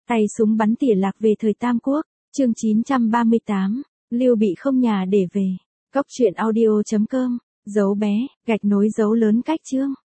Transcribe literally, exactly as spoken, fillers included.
Tay súng bắn tỉa lạc về thời Tam Quốc, chương chín trăm ba mươi tám, Lưu Bị không nhà để về. Cốc truyện audio chấm com, dấu bé, gạch nối dấu lớn cách chương.